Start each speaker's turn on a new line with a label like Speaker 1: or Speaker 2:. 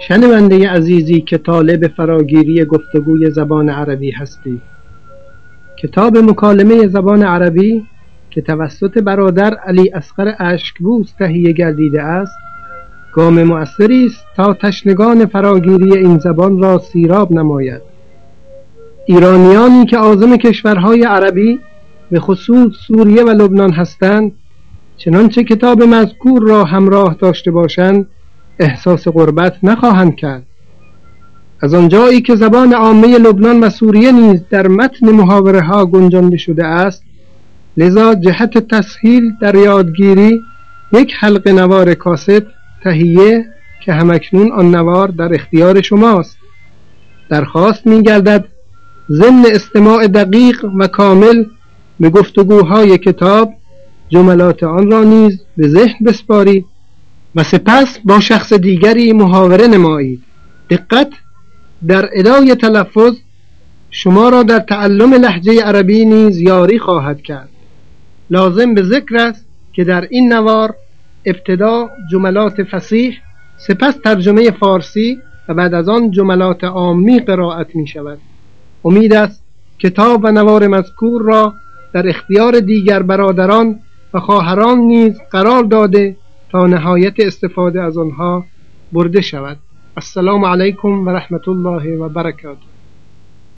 Speaker 1: شنونده عزیزی که طالب فراگیری گفتگوی زبان عربی هستی، کتاب مکالمه زبان عربی که توسط برادر علی اصغر اشکبوس تهیه گردیده است، گام مؤثری است تا تشنگان فراگیری این زبان را سیراب نماید. ایرانیانی که عازم کشورهای عربی به خصوص سوریه و لبنان هستند، چنانچه کتاب مذکور را همراه داشته باشند احساس غربت نخواهند کرد. از آنجایی که زبان عامه لبنان و سوریه نیز در متن محاوره ها گنجانده شده است، لذا جهت تسهیل در یادگیری یک حلقه نوار کاست تهیه که همکنون آن نوار در اختیار شماست. درخواست می گردد ضمن استماع دقیق و کامل به گفتگوهای کتاب جملات آن را نیز به ذهن بسپارید و سپس با شخص دیگری محاوره نمایید. دقت در ادای تلفظ شما را در تعلم لهجه عربی نیز یاری خواهد کرد. لازم به ذکر است که در این نوار ابتدا جملات فصیح، سپس ترجمه فارسی و بعد از آن جملات عامی قرائت می شود. امید است کتاب و نوار مذکور را در اختیار دیگر برادران و خواهران نیز قرار داده تا نهایت استفاده از آنها برده شود. السلام علیکم و رحمت الله و برکاته.